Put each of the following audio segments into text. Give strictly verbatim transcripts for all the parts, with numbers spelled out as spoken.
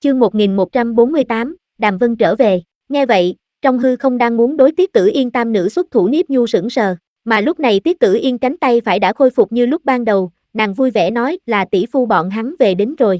Chương một nghìn một trăm bốn mươi tám, Đàm Vân trở về. Nghe vậy, trong hư không đang muốn đối Tiết Tử Yên tam nữ xuất thủ Niếp Nhu sững sờ, mà lúc này Tiết Tử Yên cánh tay phải đã khôi phục như lúc ban đầu, nàng vui vẻ nói là tỷ phu bọn hắn về đến rồi.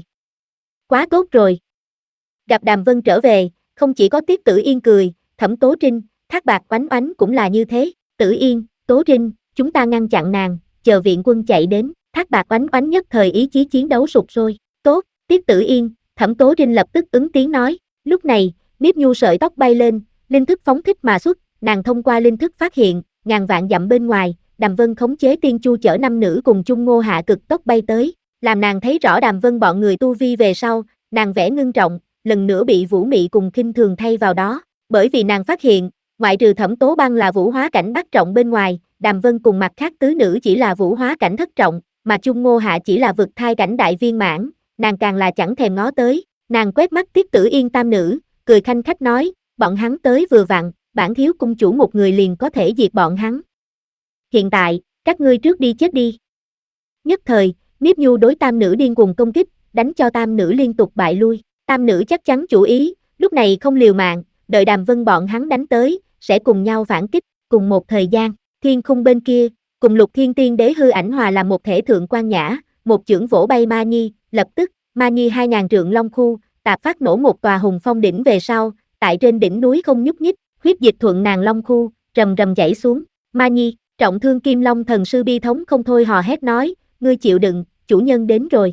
Quá tốt rồi. Gặp Đàm Vân trở về, không chỉ có Tiết Tử Yên cười, Thẩm Tố Trinh, Thác Bạc Oánh Oánh cũng là như thế. Tử Yên, Tố Trinh, chúng ta ngăn chặn nàng, chờ viện quân chạy đến. Thác Bạc Oánh Oánh nhất thời ý chí chiến đấu sục sôi. Tốt, Tiết Tử Yên, Thẩm Tố Trinh lập tức ứng tiếng nói. Lúc này, Niếp Nhu sợi tóc bay lên, linh thức phóng thích mà xuất, nàng thông qua linh thức phát hiện, ngàn vạn dặm bên ngoài, Đàm Vân khống chế Tiên Chu chở năm nữ cùng chung Ngô Hạ cực tốc bay tới, làm nàng thấy rõ Đàm Vân bọn người tu vi về sau, nàng vẻ ngưng trọng, lần nữa bị Vũ Mị cùng khinh thường thay vào đó, bởi vì nàng phát hiện, ngoại trừ Thẩm Tố Băng là vũ hóa cảnh bát trọng bên ngoài, Đàm Vân cùng mặt khác tứ nữ chỉ là vũ hóa cảnh thất trọng, mà chung Ngô Hạ chỉ là vực thai cảnh đại viên mãn, nàng càng là chẳng thèm ngó tới, nàng quét mắt Tiết Tử Yên tam nữ, cười khanh khách nói, bọn hắn tới vừa vặn, bản thiếu cung chủ một người liền có thể diệt bọn hắn. Hiện tại, các ngươi trước đi chết đi. Nhất thời, Niếp Nhu đối tam nữ điên cuồng công kích, đánh cho tam nữ liên tục bại lui. Tam nữ chắc chắn chủ ý, lúc này không liều mạng, đợi Đàm Vân bọn hắn đánh tới, sẽ cùng nhau phản kích. Cùng một thời gian, thiên khung bên kia, cùng Lục Thiên Tiên Đế hư ảnh hòa làm một thể thượng quan nhã, một chưởng vỗ bay Ma Nhi, lập tức, Ma Nhi hai ngàn trượng long khu, tạp phát nổ một tòa hùng phong đỉnh về sau, tại trên đỉnh núi không nhúc nhích, huyết dịch thuận nàng long khu, rầm rầm chảy xuống. Ma Nhi, trọng thương Kim Long thần sư bi thống không thôi hò hét nói, ngươi chịu đựng, chủ nhân đến rồi.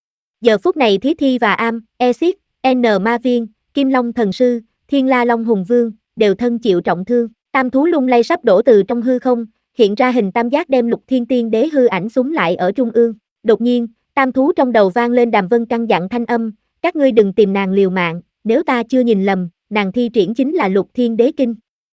Giờ phút này Thí Thi và Am, Exit, N Ma Viên, Kim Long thần sư, Thiên La Long hùng vương, đều thân chịu trọng thương. Tam thú lung lay sắp đổ từ trong hư không, hiện ra hình tam giác đem Lục Thiên Tiên Đế hư ảnh súng lại ở trung ương. Đột nhiên, tam thú trong đầu vang lên Đàm Vân căn dặn thanh âm, các ngươi đừng tìm nàng liều mạng, nếu ta chưa nhìn lầm, nàng thi triển chính là Lục Thiên Đế kinh.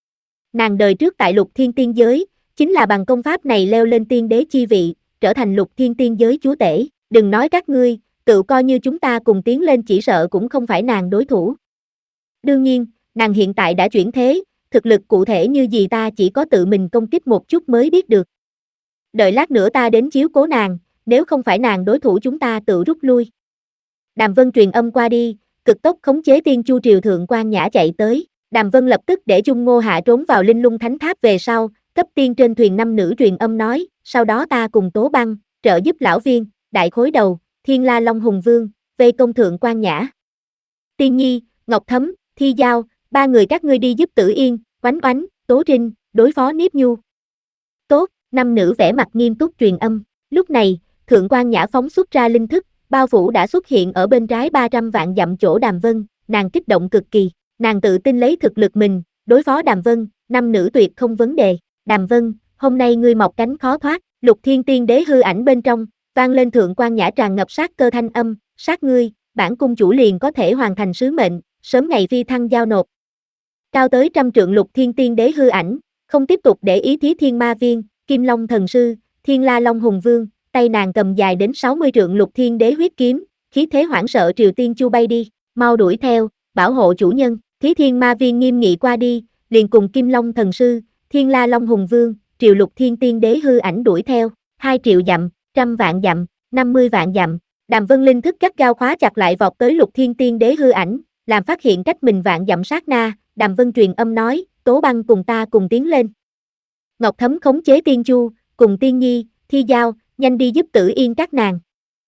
Nàng đời trước tại Lục Thiên Tiên giới, chính là bằng công pháp này leo lên tiên đế chi vị, trở thành Lục Thiên Tiên giới chúa tể, đừng nói các ngươi, tự coi như chúng ta cùng tiến lên chỉ sợ cũng không phải nàng đối thủ. Đương nhiên, nàng hiện tại đã chuyển thế, thực lực cụ thể như gì ta chỉ có tự mình công kích một chút mới biết được. Đợi lát nữa ta đến chiếu cố nàng, nếu không phải nàng đối thủ chúng ta tự rút lui. Đàm Vân truyền âm qua đi, cực tốc khống chế Tiên Chu triều thượng quan nhã chạy tới, Đàm Vân lập tức để Chung Ngô Hạ trốn vào Linh Lung Thánh Tháp về sau, cấp tiên trên thuyền năm nữ truyền âm nói, sau đó ta cùng Tố Băng, trợ giúp lão viên, đại khối đầu, Thiên La Long hùng vương, vây công thượng quan nhã. Tiên Nhi, Ngọc Thấm, Thi Giao, ba người các ngươi đi giúp Tử Yên, Oánh Oánh, Tố Trinh, đối phó Niếp Nhu. Tốt, năm nữ vẻ mặt nghiêm túc truyền âm, lúc này, thượng quan nhã phóng xuất ra linh thức, bao phủ đã xuất hiện ở bên trái ba trăm vạn dặm chỗ Đàm Vân, nàng kích động cực kỳ, nàng tự tin lấy thực lực mình, đối phó Đàm Vân, năm nữ tuyệt không vấn đề. Đàm Vân, hôm nay ngươi mọc cánh khó thoát, Lục Thiên Tiên Đế hư ảnh bên trong, vang lên thượng quan nhã tràn ngập sát cơ thanh âm, sát ngươi, bản cung chủ liền có thể hoàn thành sứ mệnh, sớm ngày phi thăng giao nộp. Cao tới trăm trượng Lục Thiên Tiên Đế hư ảnh, không tiếp tục để ý Thí Thiên Ma Viên, Kim Long thần sư, Thiên La Long hùng vương, tay nàng cầm dài đến sáu mươi trượng Lục Thiên Đế huyết kiếm, khí thế hoảng sợ Triều Tiên Chu bay đi, mau đuổi theo, bảo hộ chủ nhân. Thí Thiên Ma Viên nghiêm nghị qua đi, liền cùng Kim Long thần sư, Thiên La Long hùng vương, Triều Lục Thiên Tiên Đế hư ảnh đuổi theo, hai triệu dặm, trăm vạn dặm, năm mươi vạn dặm. Đàm Vân linh thức gắt gao khóa chặt lại vọt tới Lục Thiên Tiên Đế hư ảnh, làm phát hiện cách mình vạn dặm sát na, Đàm Vân truyền âm nói, Tố Băng cùng ta cùng tiến lên. Ngọc Thấm khống chế Tiên Chu, cùng Tiên Nhi, Thi Giao, nhanh đi giúp Tử Yên các nàng.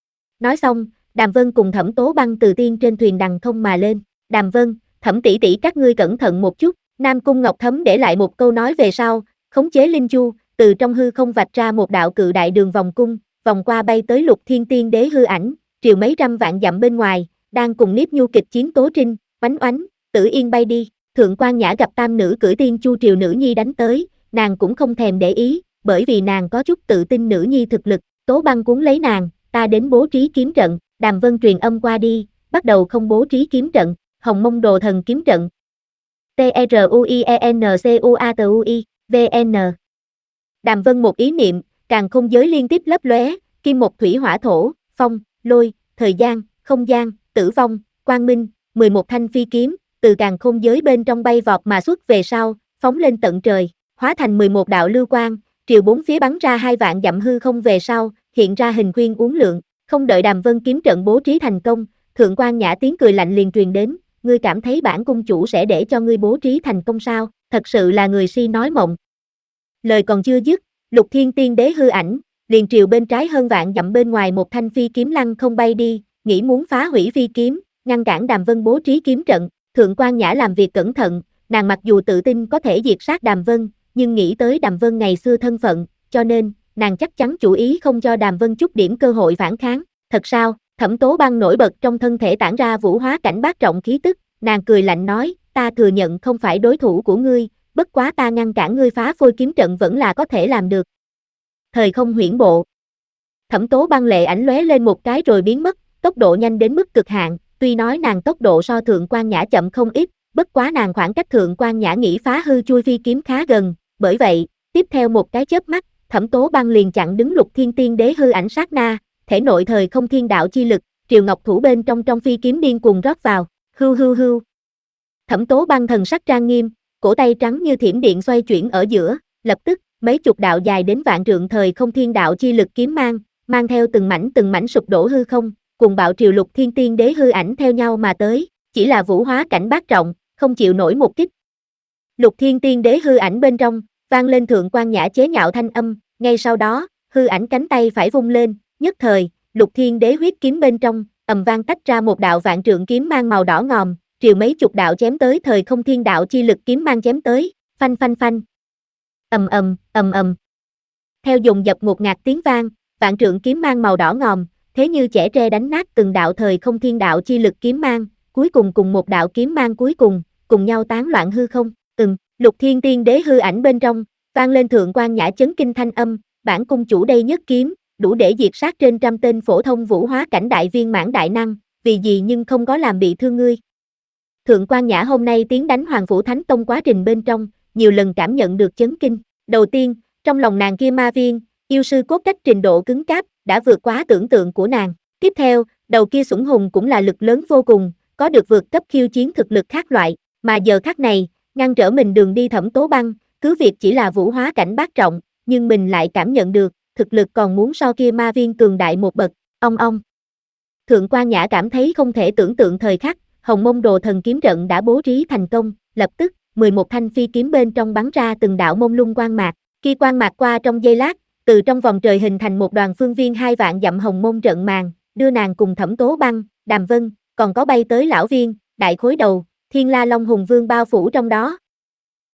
Nói xong, Đàm Vân cùng Thẩm Tố Băng từ tiên trên thuyền đằng không mà lên. Đàm Vân, Thẩm tỷ tỷ các ngươi cẩn thận một chút. Nam Cung Ngọc Thấm để lại một câu nói về sau, khống chế linh chu, từ trong hư không vạch ra một đạo cự đại đường vòng cung, vòng qua bay tới Lục Thiên Tiên Đế hư ảnh, triều mấy trăm vạn dặm bên ngoài, đang cùng Niếp Nhu kịch chiến Tố Trinh, Oánh Oánh, Tử Yên bay đi. Thượng quan nhã gặp tam nữ cưỡi Tiên Chu triều nữ nhi đánh tới, nàng cũng không thèm để ý, bởi vì nàng có chút tự tin nữ nhi thực lực. Tố Băng cuốn lấy nàng, ta đến bố trí kiếm trận. Đàm Vân truyền âm qua đi, bắt đầu không bố trí kiếm trận, Hồng Mông Đồ Thần kiếm trận. T R U I E N C U A T U I, V N. Đàm Vân một ý niệm, càn khôn giới liên tiếp lấp lóe, kim một thủy hỏa thổ, phong, lôi, thời gian, không gian, tử vong, quang minh, mười một thanh phi kiếm, từ càn khôn giới bên trong bay vọt mà xuất về sau, phóng lên tận trời, hóa thành mười một đạo lưu quang, triều bốn phía bắn ra hai vạn dặm hư không về sau, hiện ra hình khuyên uốn lượn, không đợi Đàm Vân kiếm trận bố trí thành công, Thượng quan Nhã tiếng cười lạnh liền truyền đến, ngươi cảm thấy bản cung chủ sẽ để cho ngươi bố trí thành công sao, thật sự là người si nói mộng. Lời còn chưa dứt, Lục Thiên Tiên Đế hư ảnh, liền triều bên trái hơn vạn dặm bên ngoài một thanh phi kiếm lăng không bay đi, nghĩ muốn phá hủy phi kiếm, ngăn cản Đàm Vân bố trí kiếm trận. Thượng quan Nhã làm việc cẩn thận, nàng mặc dù tự tin có thể diệt sát Đàm Vân, nhưng nghĩ tới Đàm Vân ngày xưa thân phận, cho nên, nàng chắc chắn chủ ý không cho Đàm Vân chút điểm cơ hội phản kháng. Thật sao? Thẩm Tố Băng nổi bật trong thân thể tản ra vũ hóa cảnh bát trọng khí tức, nàng cười lạnh nói, ta thừa nhận không phải đối thủ của ngươi, bất quá ta ngăn cản ngươi phá phôi kiếm trận vẫn là có thể làm được. Thời không huyễn bộ. Thẩm Tố Băng lệ ảnh lóe lên một cái rồi biến mất, tốc độ nhanh đến mức cực hạn, tuy nói nàng tốc độ so Thượng quan Nhã chậm không ít, bất quá nàng khoảng cách Thượng quan Nhã nghĩ phá hư chui phi kiếm khá gần, bởi vậy, tiếp theo một cái chớp mắt, Thẩm Tố Băng liền chặn đứng Lục Thiên Tiên Đế hư ảnh sát na, thể nội thời không thiên đạo chi lực, triều ngọc thủ bên trong trong phi kiếm điên cuồng rót vào, hưu hưu hưu. Thẩm Tố Băng thần sắc trang nghiêm, cổ tay trắng như thiểm điện xoay chuyển ở giữa, lập tức, mấy chục đạo dài đến vạn trượng thời không thiên đạo chi lực kiếm mang, mang theo từng mảnh từng mảnh sụp đổ hư không, cùng bạo triều Lục Thiên Tiên Đế hư ảnh theo nhau mà tới, chỉ là vũ hóa cảnh bát trọng, không chịu nổi một kích. Lục Thiên Tiên Đế hư ảnh bên trong, vang lên Thượng quan Nhã chế nhạo thanh âm, ngay sau đó, hư ảnh cánh tay phải vung lên, nhất thời, Lục Thiên Đế huyết kiếm bên trong, ầm vang tách ra một đạo vạn trượng kiếm mang màu đỏ ngòm, triều mấy chục đạo chém tới thời không thiên đạo chi lực kiếm mang chém tới, phanh phanh phanh. Ầm ầm, ầm ầm. Theo dùng dập ngột ngạt tiếng vang, vạn trượng kiếm mang màu đỏ ngòm, thế như chẻ tre đánh nát từng đạo thời không thiên đạo chi lực kiếm mang, cuối cùng cùng một đạo kiếm mang cuối cùng, cùng nhau tán loạn hư không. Ừm, Lục Thiên Tiên Đế hư ảnh bên trong, vang lên Thượng quan Nhã chấn kinh thanh âm, bản cung chủ đây nhất kiếm, đủ để diệt sát trên trăm tên phổ thông vũ hóa cảnh đại viên mãn đại năng, vì gì nhưng không có làm bị thương ngươi. Thượng quan Nhã hôm nay tiến đánh Hoàng Phủ Thánh Tông quá trình bên trong, nhiều lần cảm nhận được chấn kinh. Đầu tiên, trong lòng nàng kia ma viên, yêu sư cốt cách trình độ cứng cáp, đã vượt quá tưởng tượng của nàng. Tiếp theo, đầu kia Xuẩn Hùng cũng là lực lớn vô cùng, có được vượt cấp khiêu chiến thực lực khác loại, mà giờ khắc này, ngăn trở mình đường đi Thẩm Tố Băng, cứ việc chỉ là vũ hóa cảnh bát trọng, nhưng mình lại cảm nhận được, thực lực còn muốn so kia ma viên cường đại một bậc, ong ong. Thượng quan Nhã cảm thấy không thể tưởng tượng thời khắc, Hồng Mông Đồ Thần kiếm trận đã bố trí thành công, lập tức, mười một thanh phi kiếm bên trong bắn ra từng đạo mông lung quang mạc, khi quang mạc qua trong giây lát, từ trong vòng trời hình thành một đoàn phương viên hai vạn dặm hồng mông trận màn, đưa nàng cùng Thẩm Tố Băng, Đàm Vân, còn có bay tới lão viên, đại khối đầu, Thiên La Long Hùng Vương bao phủ trong đó,